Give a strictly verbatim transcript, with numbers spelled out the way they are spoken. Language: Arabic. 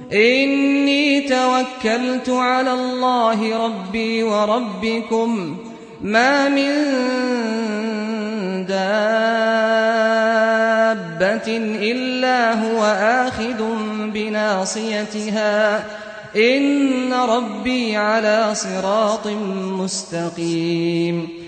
إني توكلت على الله ربي وربكم ما من دابة إلا هو آخذ بناصيتها إن ربي على صراط مستقيم